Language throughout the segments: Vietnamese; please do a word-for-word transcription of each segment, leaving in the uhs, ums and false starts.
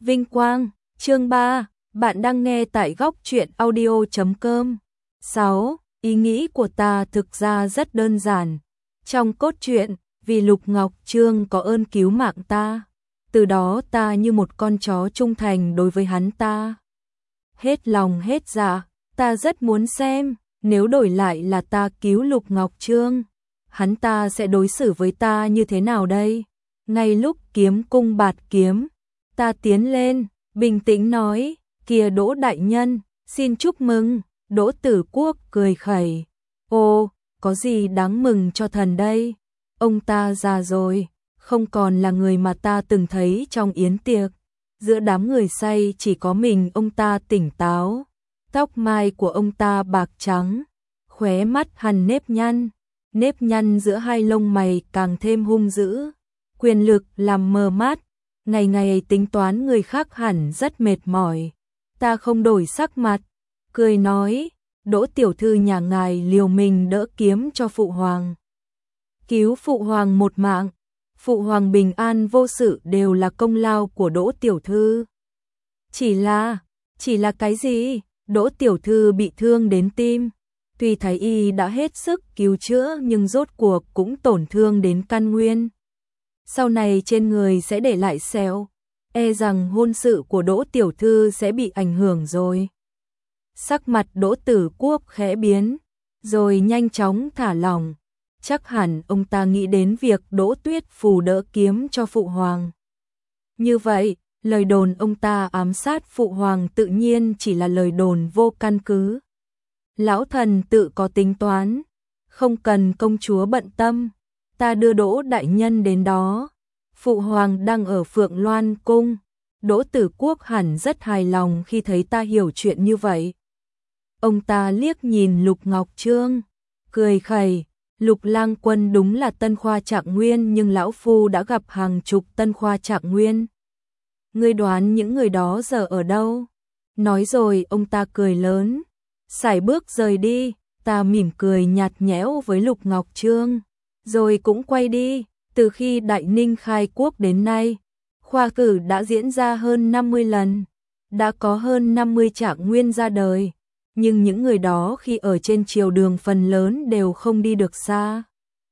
Vinh quang, chương ba, bạn đang nghe tại góc truyện audio chấm com. sáu. Ý nghĩ của ta thực ra rất đơn giản. Trong cốt truyện, vì Lục Ngọc Trương có ơn cứu mạng ta, từ đó ta như một con chó trung thành đối với hắn ta. Hết lòng hết dạ, ta rất muốn xem, nếu đổi lại là ta cứu Lục Ngọc Trương, hắn ta sẽ đối xử với ta như thế nào đây? Ngay lúc kiếm cung bạt kiếm, ta tiến lên, bình tĩnh nói, kìa Đỗ đại nhân, xin chúc mừng. Đỗ Tử Quốc cười khẩy, ô, có gì đáng mừng cho thần đây? Ông ta già rồi, không còn là người mà ta từng thấy trong yến tiệc. Giữa đám người say chỉ có mình ông ta tỉnh táo. Tóc mai của ông ta bạc trắng, khóe mắt hằn nếp nhăn, nếp nhăn giữa hai lông mày càng thêm hung dữ. Quyền lực làm mờ mắt, ngày ngày tính toán người khác hẳn rất mệt mỏi. Ta không đổi sắc mặt, cười nói, Đỗ tiểu thư nhà ngài liều mình đỡ kiếm cho phụ hoàng, cứu phụ hoàng một mạng, phụ hoàng bình an vô sự đều là công lao của Đỗ tiểu thư. Chỉ là, chỉ là cái gì? Đỗ tiểu thư bị thương đến tim, tuy thái y đã hết sức cứu chữa nhưng rốt cuộc cũng tổn thương đến căn nguyên. Sau này trên người sẽ để lại sẹo, e rằng hôn sự của Đỗ tiểu thư sẽ bị ảnh hưởng rồi. Sắc mặt Đỗ Tử Quốc khẽ biến, rồi nhanh chóng thả lỏng. Chắc hẳn ông ta nghĩ đến việc Đỗ Tuyết Phù đỡ kiếm cho phụ hoàng. Như vậy, lời đồn ông ta ám sát phụ hoàng tự nhiên chỉ là lời đồn vô căn cứ. Lão thần tự có tính toán, không cần công chúa bận tâm, ta đưa Đỗ đại nhân đến đó. Phụ hoàng đang ở Phượng Loan cung. Đỗ Tử Quốc hẳn rất hài lòng khi thấy ta hiểu chuyện như vậy. Ông ta liếc nhìn Lục Ngọc Trương, cười khẩy, Lục lang quân đúng là tân khoa trạng nguyên, nhưng lão phu đã gặp hàng chục tân khoa trạng nguyên. Ngươi đoán những người đó giờ ở đâu? Nói rồi ông ta cười lớn, sải bước rời đi. Ta mỉm cười nhạt nhẽo với Lục Ngọc Trương, rồi cũng quay đi. Từ khi Đại Ninh khai quốc đến nay, khoa cử đã diễn ra hơn năm mươi lần, đã có hơn năm mươi trạng nguyên ra đời, nhưng những người đó khi ở trên triều đường phần lớn đều không đi được xa.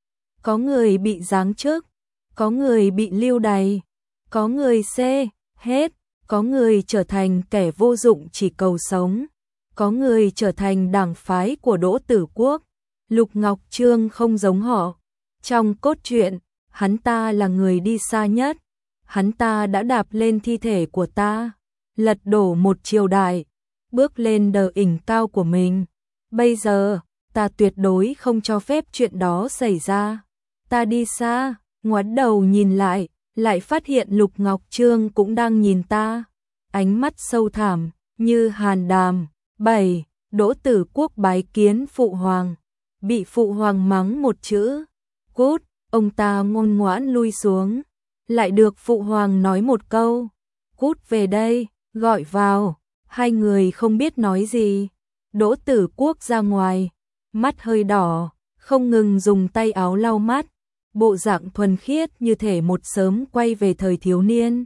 Có người bị giáng chức, có người bị lưu đày, có người xê hết, có người trở thành kẻ vô dụng chỉ cầu sống, có người trở thành đảng phái của Đỗ Tử Quốc. Lục Ngọc Trương không giống họ. Trong cốt truyện, hắn ta là người đi xa nhất. Hắn ta đã đạp lên thi thể của ta, lật đổ một triều đại, bước lên đờ đỉnh cao của mình. Bây giờ, ta tuyệt đối không cho phép chuyện đó xảy ra. Ta đi xa, ngoảnh đầu nhìn lại, lại phát hiện Lục Ngọc Trương cũng đang nhìn ta. Ánh mắt sâu thẳm, như hàn đàm. bảy. Đỗ Tử Quốc bái kiến phụ hoàng. Bị phụ hoàng mắng một chữ, cút, ông ta ngoan ngoãn lui xuống. Lại được phụ hoàng nói một câu, cút về đây, gọi vào. Hai người không biết nói gì. Đỗ Tử Quốc ra ngoài, mắt hơi đỏ, không ngừng dùng tay áo lau mắt, bộ dạng thuần khiết như thể một sớm quay về thời thiếu niên.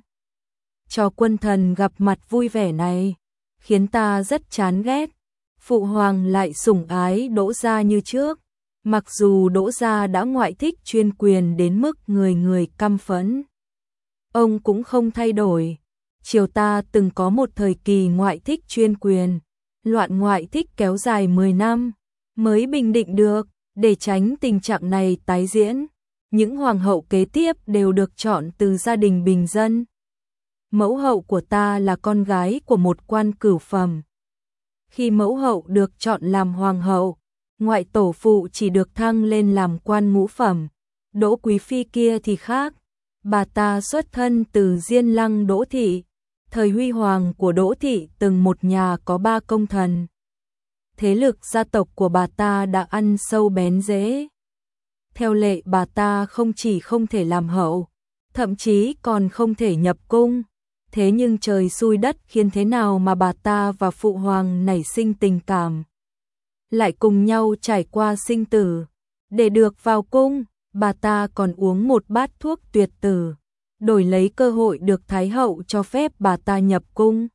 Cho quân thần gặp mặt vui vẻ này, khiến ta rất chán ghét. Phụ hoàng lại sủng ái Đỗ gia như trước, mặc dù Đỗ gia đã ngoại thích chuyên quyền đến mức người người căm phẫn, ông cũng không thay đổi. Triều ta từng có một thời kỳ ngoại thích chuyên quyền, loạn ngoại thích kéo dài mười năm mới bình định được. Để tránh tình trạng này tái diễn, những hoàng hậu kế tiếp đều được chọn từ gia đình bình dân. Mẫu hậu của ta là con gái của một quan cửu phẩm. Khi mẫu hậu được chọn làm hoàng hậu, ngoại tổ phụ chỉ được thăng lên làm quan ngũ phẩm. Đỗ quý phi kia thì khác, bà ta xuất thân từ Diên Lăng Đỗ thị. Thời huy hoàng của Đỗ thị từng một nhà có ba công thần. Thế lực gia tộc của bà ta đã ăn sâu bén rễ. Theo lệ bà ta không chỉ không thể làm hậu, thậm chí còn không thể nhập cung. Thế nhưng trời xui đất khiến thế nào mà bà ta và phụ hoàng nảy sinh tình cảm, lại cùng nhau trải qua sinh tử. Để được vào cung, bà ta còn uống một bát thuốc tuyệt tử. đổi lấy cơ hội được Thái hậu cho phép bà ta nhập cung.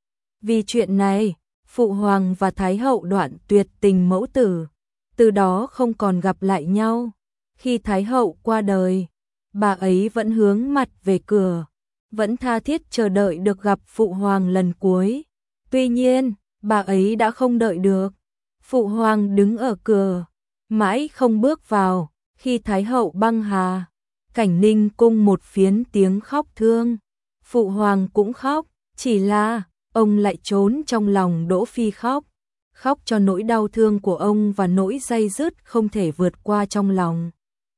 Vì chuyện này, Phụ Hoàng và Thái hậu đoạn tuyệt tình mẫu tử, từ đó không còn gặp lại nhau. Khi Thái hậu qua đời, bà ấy vẫn hướng mặt về cửa, vẫn tha thiết chờ đợi được gặp Phụ Hoàng lần cuối. Tuy nhiên, bà ấy đã không đợi được. Phụ Hoàng đứng ở cửa, mãi không bước vào. Khi Thái hậu băng hà, Cảnh Ninh cung một phiến tiếng khóc thương. Phụ Hoàng cũng khóc, chỉ là ông lại trốn trong lòng Đỗ Phi khóc. Khóc cho nỗi đau thương của ông và nỗi day dứt không thể vượt qua trong lòng.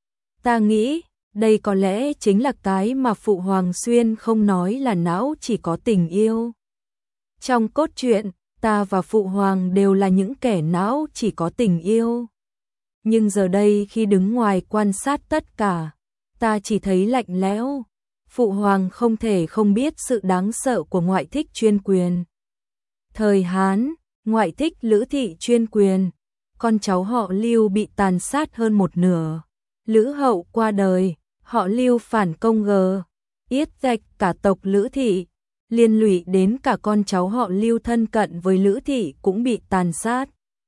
Ta nghĩ, đây có lẽ chính là cái mà Phụ Hoàng xuyên không nói là não chỉ có tình yêu. Trong cốt truyện, ta và Phụ Hoàng đều là những kẻ não chỉ có tình yêu. Nhưng giờ đây khi đứng ngoài quan sát tất cả, ta chỉ thấy lạnh lẽo. Phụ Hoàng không thể không biết sự đáng sợ của ngoại thích chuyên quyền. Thời Hán, ngoại thích Lữ thị chuyên quyền, con cháu họ Lưu bị tàn sát hơn một nửa. Lữ hậu qua đời, họ Lưu phản công gờ, yết rạch cả tộc Lữ thị, liên lụy đến cả con cháu họ Lưu thân cận với Lữ thị cũng bị tàn sát.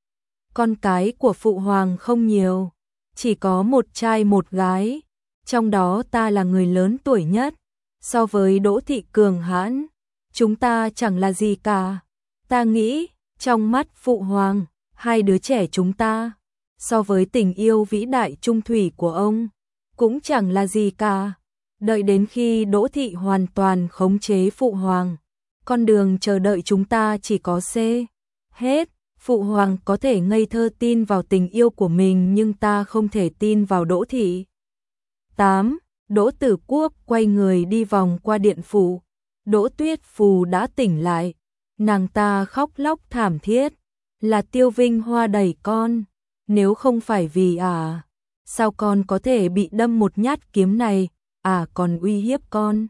Con cái của Phụ Hoàng không nhiều, chỉ có một trai một gái, trong đó ta là người lớn tuổi nhất. So với Đỗ thị cường hãn, chúng ta chẳng là gì cả. Ta nghĩ, trong mắt Phụ Hoàng, hai đứa trẻ chúng ta, so với tình yêu vĩ đại trung thủy của ông, cũng chẳng là gì cả. Đợi đến khi Đỗ thị hoàn toàn khống chế Phụ Hoàng, con đường chờ đợi chúng ta chỉ có C. Hết, Phụ Hoàng có thể ngây thơ tin vào tình yêu của mình nhưng ta không thể tin vào Đỗ thị. tám. Đỗ Tử Quốc quay người đi vòng qua điện phủ. Đỗ Tuyết Phù đã tỉnh lại. Nàng ta khóc lóc thảm thiết. Là Tiêu Vinh Hoa đẩy con. Nếu không phải vì à, sao con có thể bị đâm một nhát kiếm này, à còn uy hiếp con.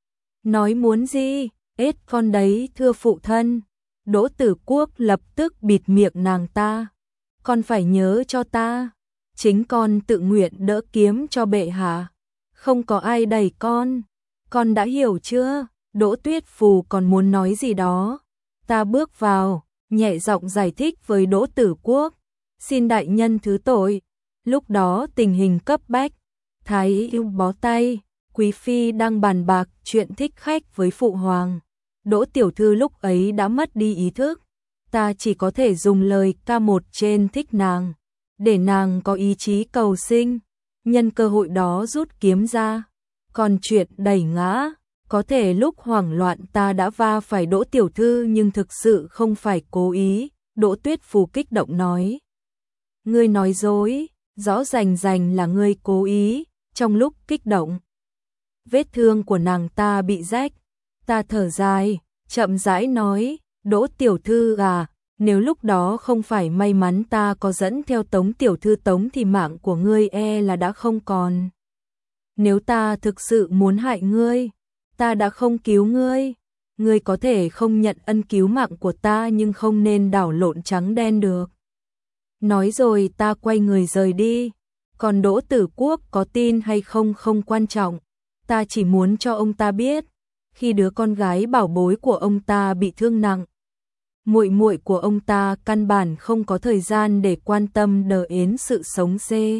Nói muốn gì, ết con đấy thưa phụ thân. Đỗ Tử Quốc lập tức bịt miệng nàng ta. Con phải nhớ cho ta, chính con tự nguyện đỡ kiếm cho bệ hạ. Không có ai đẩy con, con đã hiểu chưa? Đỗ Tuyết Phù còn muốn nói gì đó. Ta bước vào, nhẹ giọng giải thích với Đỗ Tử Quốc. Xin đại nhân thứ tội. Lúc đó tình hình cấp bách, Thái yêu bó tay, Quý Phi đang bàn bạc chuyện thích khách với Phụ Hoàng. Đỗ Tiểu Thư lúc ấy đã mất đi ý thức. Ta chỉ có thể dùng lời ca một trên thích nàng, để nàng có ý chí cầu sinh. Nhân cơ hội đó rút kiếm ra. Còn chuyện đẩy ngã, có thể lúc hoảng loạn ta đã va phải Đỗ Tiểu Thư nhưng thực sự không phải cố ý. Đỗ Tuyết Phù kích động nói. Ngươi nói dối, rõ rành rành là ngươi cố ý. Trong lúc kích động, vết thương của nàng ta bị rách. Ta thở dài, chậm rãi nói, Đỗ Tiểu Thư à, nếu lúc đó không phải may mắn ta có dẫn theo Tống Tiểu Thư Tống thì mạng của ngươi e là đã không còn. Nếu ta thực sự muốn hại ngươi, ta đã không cứu ngươi. Ngươi có thể không nhận ân cứu mạng của ta nhưng không nên đảo lộn trắng đen được. Nói rồi ta quay người rời đi. Còn Đỗ Tử Quốc có tin hay không không quan trọng. Ta chỉ muốn cho ông ta biết, khi đứa con gái bảo bối của ông ta bị thương nặng, muội muội của ông ta căn bản không có thời gian để quan tâm đến sự sống dê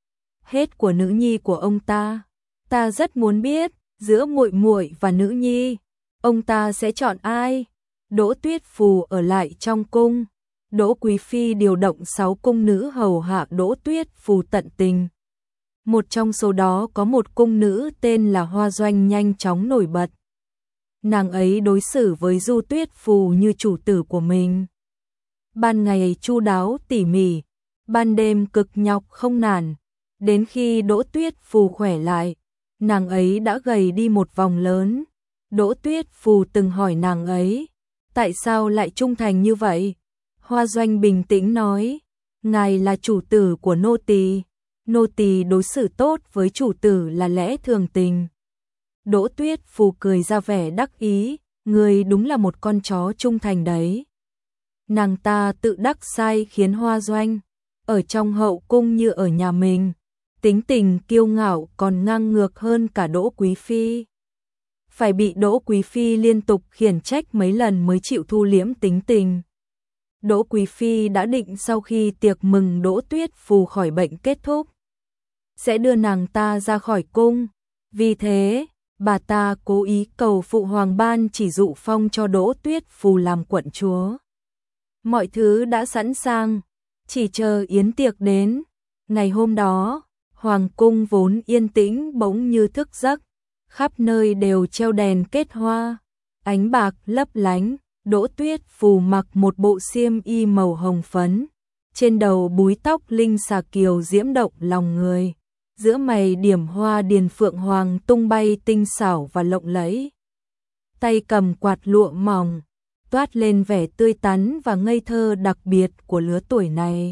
hết của nữ nhi của ông ta. Ta rất muốn biết, giữa muội muội và nữ nhi, ông ta sẽ chọn ai? Đỗ Tuyết Phù ở lại trong cung. Đỗ Quý Phi điều động sáu cung nữ hầu hạ Đỗ Tuyết Phù tận tình. Một trong số đó có một cung nữ tên là Hoa Doanh nhanh chóng nổi bật. Nàng ấy đối xử với Du Tuyết Phù như chủ tử của mình. Ban ngày chu đáo tỉ mỉ, ban đêm cực nhọc không nản. Đến khi Đỗ Tuyết Phù khỏe lại, nàng ấy đã gầy đi một vòng lớn. Đỗ Tuyết Phù từng hỏi nàng ấy, tại sao lại trung thành như vậy? Hoa Doanh bình tĩnh nói, ngài là chủ tử của nô tỳ, nô tỳ đối xử tốt với chủ tử là lẽ thường tình. Đỗ Tuyết Phù cười ra vẻ đắc ý, ngươi đúng là một con chó trung thành đấy. Nàng ta tự đắc sai khiến Hoa Doanh ở trong hậu cung như ở nhà mình. tính tình kiêu ngạo còn ngang ngược hơn cả Đỗ Quý Phi. Phải bị Đỗ Quý Phi liên tục khiển trách mấy lần mới chịu thu liễm tính tình. Đỗ Quý Phi đã định sau khi tiệc mừng Đỗ Tuyết Phù khỏi bệnh kết thúc, sẽ đưa nàng ta ra khỏi cung. Vì thế, bà ta cố ý cầu Phụ Hoàng ban chỉ dụ phong cho Đỗ Tuyết Phù làm quận chúa. Mọi thứ đã sẵn sàng, chỉ chờ yến tiệc đến. Ngày hôm đó, Hoàng cung vốn yên tĩnh bỗng như thức giấc, khắp nơi đều treo đèn kết hoa, ánh bạc lấp lánh. Đỗ Tuyết Phù mặc một bộ xiêm y màu hồng phấn, trên đầu búi tóc linh xà kiều diễm động lòng người, giữa mày điểm hoa điền phượng hoàng tung bay tinh xảo và lộng lẫy. Tay cầm quạt lụa mỏng, toát lên vẻ tươi tắn và ngây thơ đặc biệt của lứa tuổi này.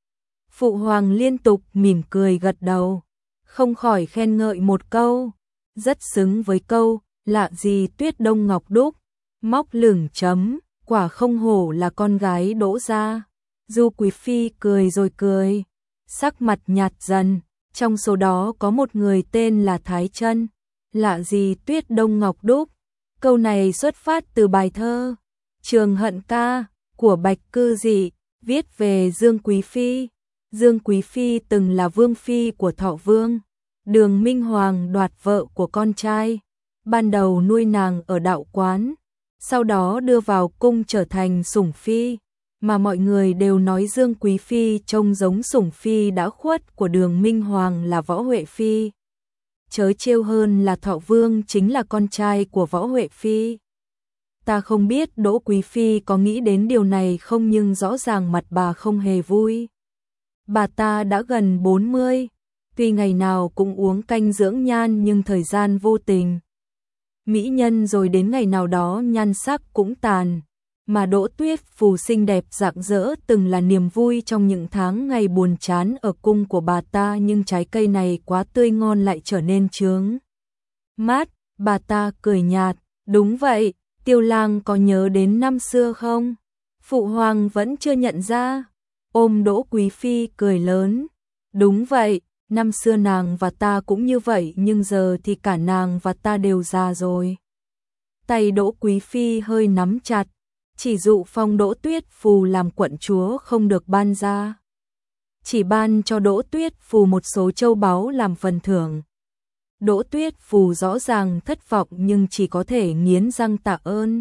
Phụ hoàng liên tục mỉm cười gật đầu, không khỏi khen ngợi một câu, rất xứng với câu lạ gì Tuyết Đông Ngọc Đúc, móc lửng chấm, quả không hổ là con gái Đỗ gia. Du Quý Phi cười rồi cười, sắc mặt nhạt dần, trong số đó có một người tên là Thái Chân, lạ gì Tuyết Đông Ngọc Đúc. Câu này xuất phát từ bài thơ Trường Hận Ca của Bạch Cư Dị, viết về Dương Quý Phi. Dương Quý Phi từng là vương phi của Thọ Vương, Đường Minh Hoàng đoạt vợ của con trai, ban đầu nuôi nàng ở đạo quán, sau đó đưa vào cung trở thành sủng phi, mà mọi người đều nói Dương Quý Phi trông giống sủng phi đã khuất của Đường Minh Hoàng là Võ Huệ Phi. Chớ trêu hơn là Thọ Vương chính là con trai của Võ Huệ Phi. Ta không biết Đỗ Quý Phi có nghĩ đến điều này không, nhưng rõ ràng mặt bà không hề vui. Bà ta đã gần bốn mươi, tuy ngày nào cũng uống canh dưỡng nhan nhưng thời gian vô tình. Mỹ nhân rồi đến ngày nào đó nhan sắc cũng tàn, mà Đỗ Tuyết Phù xinh đẹp rạng rỡ từng là niềm vui trong những tháng ngày buồn chán ở cung của bà ta, nhưng trái cây này quá tươi ngon lại trở nên chướng mát. Bà ta cười nhạt, đúng vậy, Tiêu Lang có nhớ đến năm xưa không? Phụ hoàng vẫn chưa nhận ra. Ôm Đỗ Quý Phi cười lớn, đúng vậy, năm xưa nàng và ta cũng như vậy, nhưng giờ thì cả nàng và ta đều già rồi. Tay Đỗ Quý Phi hơi nắm chặt, chỉ dụ phong Đỗ Tuyết Phù làm quận chúa không được ban ra, chỉ ban cho Đỗ Tuyết Phù một số châu báu làm phần thưởng. Đỗ Tuyết Phù rõ ràng thất vọng nhưng chỉ có thể nghiến răng tạ ơn.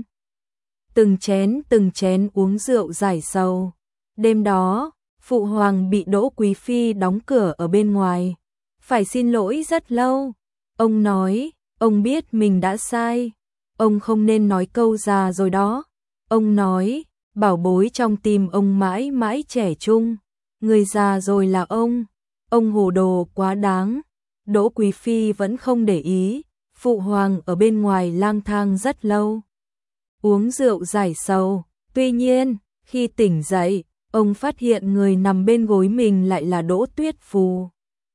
Từng chén từng chén uống rượu giải sầu. Đêm đó, Phụ Hoàng bị Đỗ Quý Phi đóng cửa ở bên ngoài, phải xin lỗi rất lâu. Ông nói, ông biết mình đã sai, ông không nên nói câu già rồi đó. Ông nói, bảo bối trong tim ông mãi mãi trẻ trung, người già rồi là ông, ông hồ đồ quá đáng. Đỗ Quý Phi vẫn không để ý, Phụ Hoàng ở bên ngoài lang thang rất lâu, uống rượu giải sầu. Tuy nhiên, khi tỉnh dậy, ông phát hiện người nằm bên gối mình lại là Đỗ Tuyết Phù.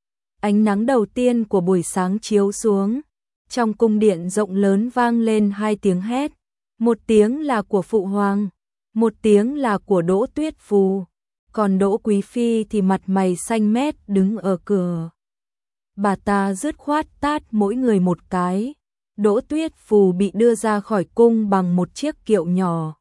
Ánh nắng đầu tiên của buổi sáng chiếu xuống, trong cung điện rộng lớn vang lên hai tiếng hét, một tiếng là của Phụ Hoàng, một tiếng là của Đỗ Tuyết Phù, còn Đỗ Quý Phi thì mặt mày xanh mét đứng ở cửa. Bà ta dứt khoát tát mỗi người một cái. Đỗ Tuyết Phù bị đưa ra khỏi cung bằng một chiếc kiệu nhỏ,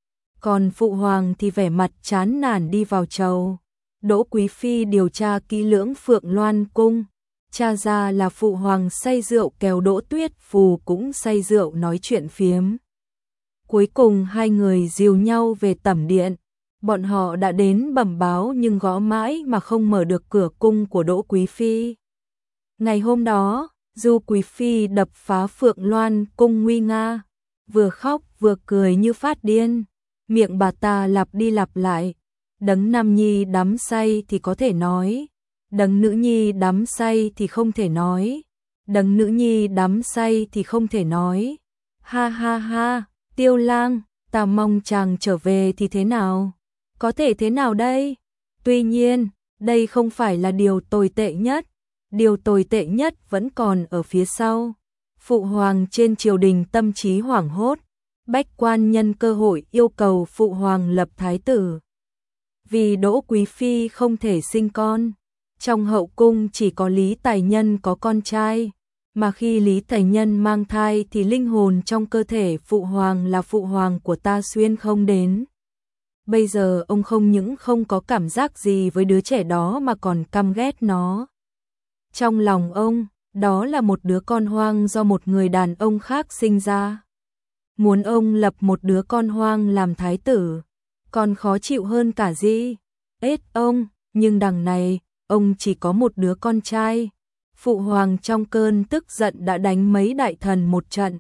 còn Phụ Hoàng thì vẻ mặt chán nản đi vào chầu. Đỗ Quý Phi điều tra kỹ lưỡng Phượng Loan cung, tra ra là Phụ Hoàng say rượu kéo Đỗ Tuyết Phù cũng say rượu nói chuyện phiếm. Cuối cùng hai người dìu nhau về tẩm điện. Bọn họ đã đến bẩm báo nhưng gõ mãi mà không mở được cửa cung của Đỗ Quý Phi. Ngày hôm đó, Du Quý Phi đập phá Phượng Loan cung nguy nga, vừa khóc vừa cười như phát điên. Miệng bà ta lặp đi lặp lại, đấng nam nhi đắm say thì có thể nói, đấng nữ nhi đắm say thì không thể nói, đấng nữ nhi đắm say thì không thể nói. Ha ha ha, Tiêu Lang, ta mong chàng trở về thì thế nào? Có thể thế nào đây? Tuy nhiên, đây không phải là điều tồi tệ nhất, điều tồi tệ nhất vẫn còn ở phía sau. Phụ Hoàng trên triều đình tâm trí hoảng hốt, bách quan nhân cơ hội yêu cầu Phụ Hoàng lập thái tử. Vì Đỗ Quý Phi không thể sinh con, Trong hậu cung chỉ có Lý Tài Nhân có con trai, mà khi Lý Tài Nhân mang thai thì linh hồn trong cơ thể phụ hoàng là phụ hoàng của ta xuyên không đến. Bây giờ ông không những không có cảm giác gì với đứa trẻ đó mà còn căm ghét nó. Trong lòng ông, đó là một đứa con hoang do một người đàn ông khác sinh ra. Muốn ông lập một đứa con hoang làm thái tử, còn khó chịu hơn cả gì. Ết ông, nhưng đằng này, ông chỉ có một đứa con trai. Phụ hoàng trong cơn tức giận đã đánh mấy đại thần một trận.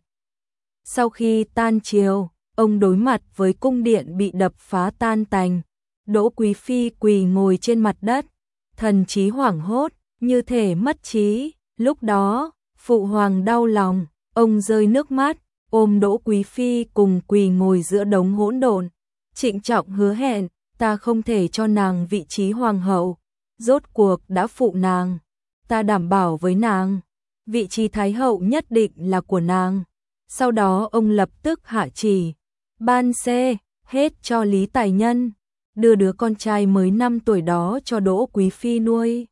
Sau khi tan triều, ông đối mặt với cung điện bị đập phá tan tành. Đỗ Quý Phi quỳ ngồi trên mặt đất, thần trí hoảng hốt, như thể mất trí. Lúc đó, phụ hoàng đau lòng, ông rơi nước mắt, ôm Đỗ Quý Phi cùng quỳ ngồi giữa đống hỗn độn, trịnh trọng hứa hẹn, ta không thể cho nàng vị trí hoàng hậu, rốt cuộc đã phụ nàng, ta đảm bảo với nàng, vị trí thái hậu nhất định là của nàng. Sau đó ông lập tức hạ chỉ, ban xê hết cho Lý Tài Nhân, đưa đứa con trai mới năm tuổi đó cho Đỗ Quý Phi nuôi.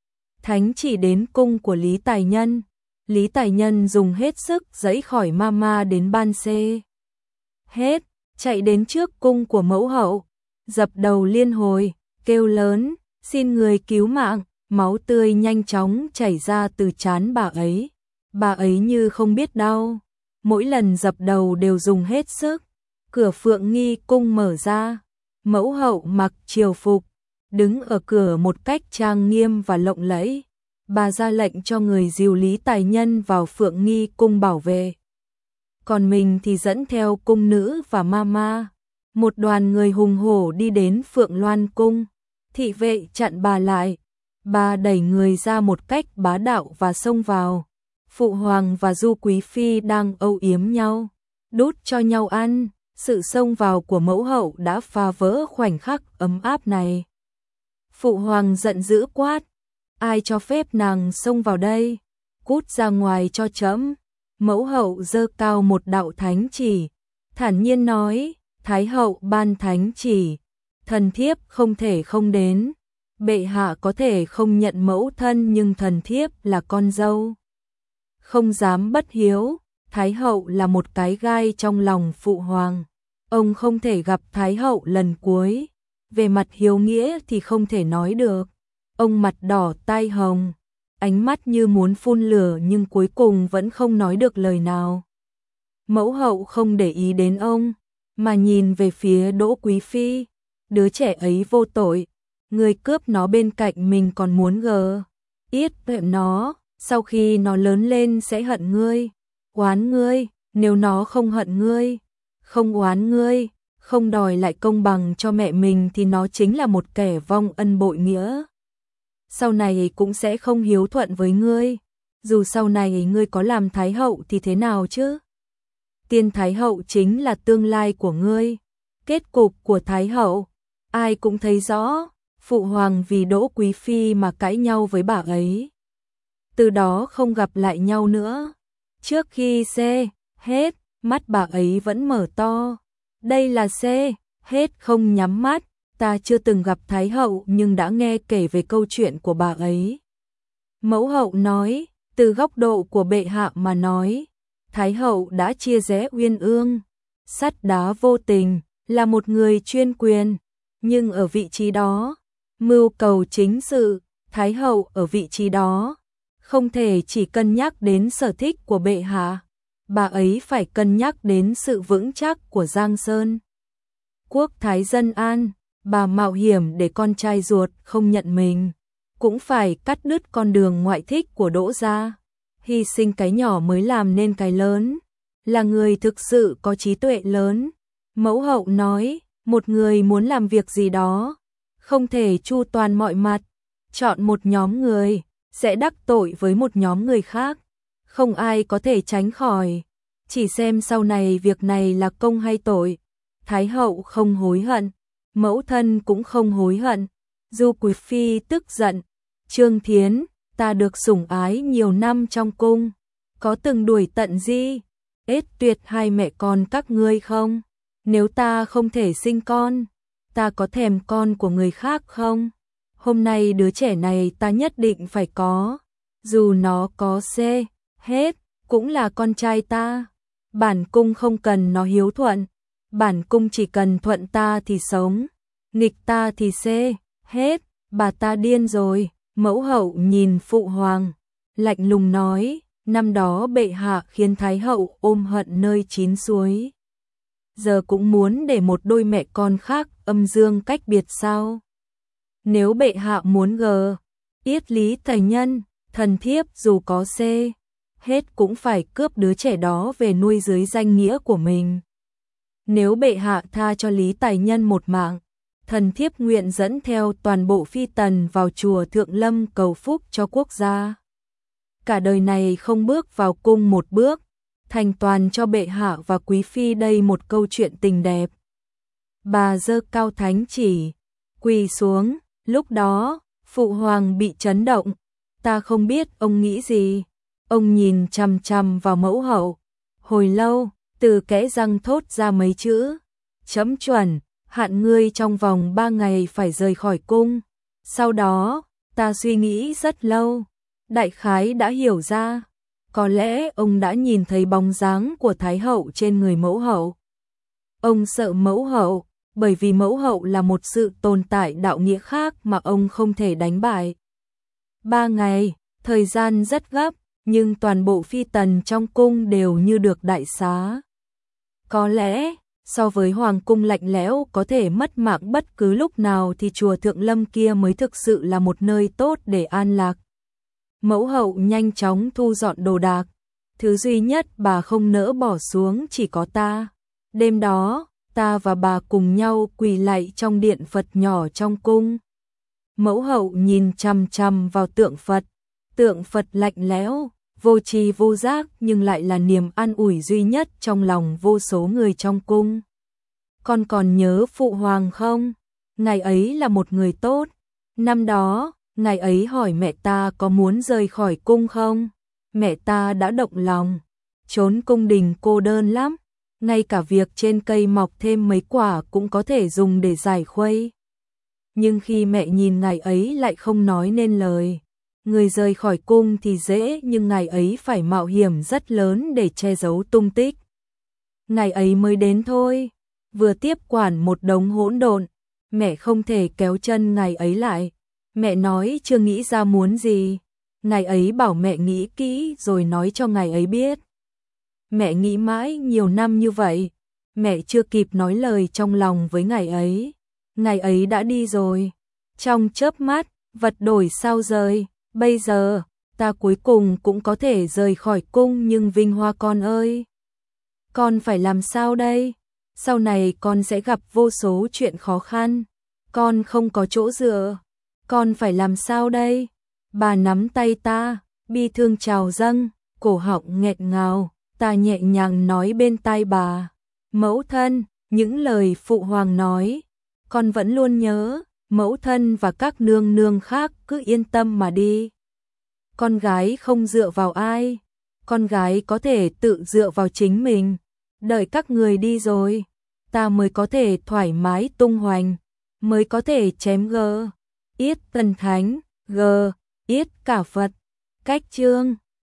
Thánh chỉ đến cung của Lý Tài Nhân, Lý Tài Nhân dùng hết sức giãy khỏi mama đến ban xê. Hết, chạy đến trước cung của mẫu hậu, dập đầu liên hồi, kêu lớn, xin người cứu mạng, máu tươi nhanh chóng chảy ra từ trán bà ấy. Bà ấy như không biết đau, mỗi lần dập đầu đều dùng hết sức. Cửa Phượng Nghi cung mở ra, mẫu hậu mặc triều phục, đứng ở cửa một cách trang nghiêm và lộng lẫy. Bà ra lệnh cho người dìu Lý Tài Nhân vào Phượng Nghi cung bảo vệ. Còn mình thì dẫn theo cung nữ và mama. Một đoàn người hùng hổ đi đến Phượng Loan cung. Thị vệ chặn bà lại. Bà đẩy người ra một cách bá đạo và xông vào. Phụ hoàng và Du Quý Phi đang âu yếm nhau, đút cho nhau ăn. Sự xông vào của mẫu hậu đã phá vỡ khoảnh khắc ấm áp này. Phụ hoàng giận dữ quát, ai cho phép nàng xông vào đây, cút ra ngoài cho trẫm. Mẫu hậu giơ cao một đạo thánh chỉ, thản nhiên nói, thái hậu ban thánh chỉ, thần thiếp không thể không đến. Bệ hạ có thể không nhận mẫu thân nhưng thần thiếp là con dâu, không dám bất hiếu. Thái hậu là một cái gai trong lòng phụ hoàng, ông không thể gặp thái hậu lần cuối. Về mặt hiếu nghĩa thì không thể nói được. Ông mặt đỏ tai hồng, ánh mắt như muốn phun lửa nhưng cuối cùng vẫn không nói được lời nào. Mẫu hậu không để ý đến ông, mà nhìn về phía Đỗ Quý Phi. Đứa trẻ ấy vô tội, người cướp nó bên cạnh mình còn muốn gờ yết vẹm nó, sau khi nó lớn lên sẽ hận ngươi, oán ngươi. Nếu nó không hận ngươi, không oán ngươi, không đòi lại công bằng cho mẹ mình thì nó chính là một kẻ vong ân bội nghĩa. Sau này cũng sẽ không hiếu thuận với ngươi. Dù sau này ngươi có làm thái hậu thì thế nào chứ? Tiên thái hậu chính là tương lai của ngươi. Kết cục của thái hậu, ai cũng thấy rõ. Phụ hoàng vì Đỗ Quý Phi mà cãi nhau với bà ấy. Từ đó không gặp lại nhau nữa. Trước khi xe hết, mắt bà ấy vẫn mở to. Đây là xe hết không nhắm mắt. Ta chưa từng gặp thái hậu nhưng đã nghe kể về câu chuyện của bà ấy. Mẫu hậu nói, từ góc độ của bệ hạ mà nói, thái hậu đã chia rẽ uyên ương, sắt đá vô tình, là một người chuyên quyền, nhưng ở vị trí đó, mưu cầu chính sự, thái hậu ở vị trí đó, không thể chỉ cân nhắc đến sở thích của bệ hạ, bà ấy phải cân nhắc đến sự vững chắc của Giang Sơn. Quốc thái dân an, bà mạo hiểm để con trai ruột không nhận mình, cũng phải cắt đứt con đường ngoại thích của Đỗ gia, hy sinh cái nhỏ mới làm nên cái lớn, là người thực sự có trí tuệ lớn. Mẫu hậu nói, một người muốn làm việc gì đó, không thể chu toàn mọi mặt, chọn một nhóm người, sẽ đắc tội với một nhóm người khác, không ai có thể tránh khỏi, chỉ xem sau này việc này là công hay tội. Thái hậu không hối hận, mẫu thân cũng không hối hận. Du Quý Phi tức giận, Trương Thiến, ta được sủng ái nhiều năm trong cung, có từng đuổi tận di ết tuyệt hai mẹ con các ngươi không? Nếu ta không thể sinh con, ta có thèm con của người khác không? hôm nay đứa trẻ này ta nhất định phải có, dù nó có C, hết, cũng là con trai ta. Bản cung không cần nó hiếu thuận, bản cung chỉ cần thuận ta thì sống, nghịch ta thì C, hết, bà ta điên rồi. Mẫu hậu nhìn phụ hoàng, lạnh lùng nói, năm đó bệ hạ khiến thái hậu ôm hận nơi chín suối, giờ cũng muốn để một đôi mẹ con khác âm dương cách biệt sao? Nếu bệ hạ muốn gờ, yết lý tẩy nhân, thần thiếp dù có C, hết cũng phải cướp đứa trẻ đó về nuôi dưới danh nghĩa của mình. Nếu bệ hạ tha cho Lý Tài Nhân một mạng, thần thiếp nguyện dẫn theo toàn bộ phi tần vào chùa Thượng Lâm cầu phúc cho quốc gia. Cả đời này không bước vào cung một bước, thành toàn cho bệ hạ và quý phi đây một câu chuyện tình đẹp. Bà giơ cao thánh chỉ, quỳ xuống, lúc đó, phụ hoàng bị chấn động, ta không biết ông nghĩ gì. Ông nhìn chằm chằm vào mẫu hậu, hồi lâu, từ kẽ răng thốt ra mấy chữ, chấm chuẩn, hạn ngươi trong vòng ba ngày phải rời khỏi cung. Sau đó, ta suy nghĩ rất lâu, đại khái đã hiểu ra, có lẽ ông đã nhìn thấy bóng dáng của Thái hậu trên người mẫu hậu. Ông sợ mẫu hậu, bởi vì mẫu hậu là một sự tồn tại đạo nghĩa khác mà ông không thể đánh bại. Ba ngày, thời gian rất gấp, nhưng toàn bộ phi tần trong cung đều như được đại xá. Có lẽ, so với hoàng cung lạnh lẽo có thể mất mạng bất cứ lúc nào thì chùa Thượng Lâm kia mới thực sự là một nơi tốt để an lạc. Mẫu hậu nhanh chóng thu dọn đồ đạc, thứ duy nhất bà không nỡ bỏ xuống chỉ có ta. Đêm đó, ta và bà cùng nhau quỳ lạy trong điện Phật nhỏ trong cung. Mẫu hậu nhìn chằm chằm vào tượng Phật, tượng Phật lạnh lẽo, vô tri vô giác nhưng lại là niềm an ủi duy nhất trong lòng vô số người trong cung. Con còn nhớ phụ hoàng không? Ngài ấy là một người tốt. Năm đó, ngài ấy hỏi mẹ ta có muốn rời khỏi cung không? Mẹ ta đã động lòng. Trốn cung đình cô đơn lắm. Ngay cả việc trên cây mọc thêm mấy quả cũng có thể dùng để giải khuây. Nhưng khi mẹ nhìn ngài ấy lại không nói nên lời. Người rời khỏi cung thì dễ nhưng ngài ấy phải mạo hiểm rất lớn để che giấu tung tích. Ngài ấy mới đến thôi, vừa tiếp quản một đống hỗn độn, mẹ không thể kéo chân ngài ấy lại. Mẹ nói chưa nghĩ ra muốn gì, ngài ấy bảo mẹ nghĩ kỹ rồi nói cho ngài ấy biết. Mẹ nghĩ mãi nhiều năm như vậy, mẹ chưa kịp nói lời trong lòng với ngài ấy. Ngài ấy đã đi rồi, trong chớp mắt, vật đổi sao rời. Bây giờ, ta cuối cùng cũng có thể rời khỏi cung nhưng Vinh Hoa con ơi, con phải làm sao đây? Sau này con sẽ gặp vô số chuyện khó khăn, con không có chỗ dựa, con phải làm sao đây? Bà nắm tay ta, bi thương trào dâng, cổ họng nghẹn ngào, ta nhẹ nhàng nói bên tai bà, mẫu thân, những lời phụ hoàng nói, con vẫn luôn nhớ. Mẫu thân và các nương nương khác cứ yên tâm mà đi. Con gái không dựa vào ai, con gái có thể tự dựa vào chính mình. Đợi các người đi rồi, ta mới có thể thoải mái tung hoành, mới có thể chém gờ, yết tân thánh, gờ, yết cả Phật. Cách chương